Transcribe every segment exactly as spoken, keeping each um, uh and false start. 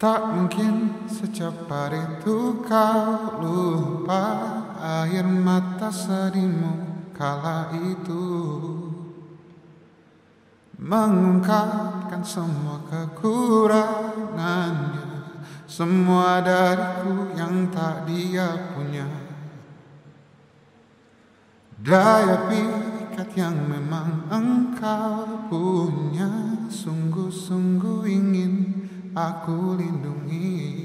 Tak mungkin secepat itu kau lupa air mata sedihmu kala itu, mengungkapkan semua kekurangannya, semua dariku yang tak dia punya. Daya pikat yang memang engkau punya, sungguh-sungguh ingin aku lindungi.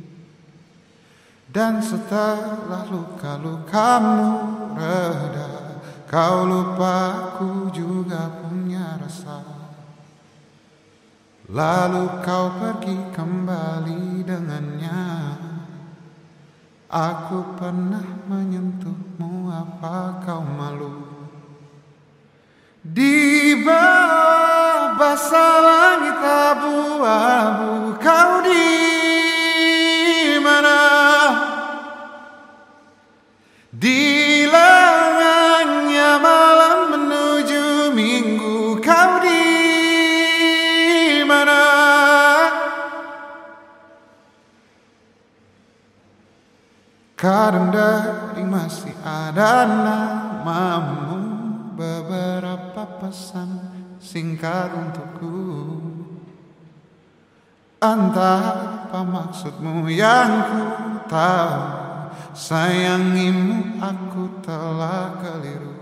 Dan setelah luka-lukamu reda, kau lupa aku juga punya rasa. Lalu kau pergi kembali dengannya. Aku pernah menyentuhmu, apa kau malu? Di bawah basah langit abu-abu, kau di mana? Di lengannya malam menuju minggu, kau di mana? Kadang dari masih ada namamu, beberapa pesan singkat untukku. Entah apa maksudmu yang ku tahu, sayangimu aku telah keliru.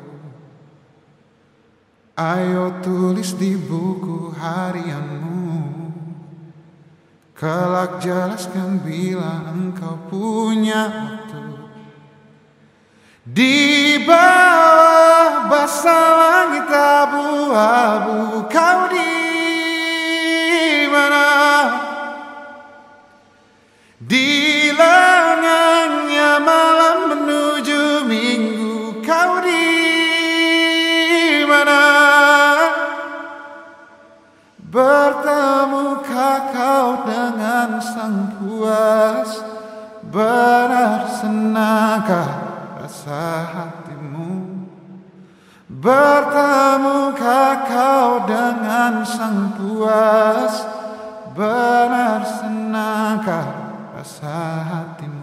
Ayo tulis di buku harianmu, kelak jelaskan bila engkau punya waktu. Di bawah basah langit abu-abu, kau di mana? Di lengannya malam menuju minggu, kau di mana? Bertemukah kau dengan sang puas? Benar senangkah rasa hatimu? Bertemukah kau dengan sang puas? Benar senangkah rasa hatimu?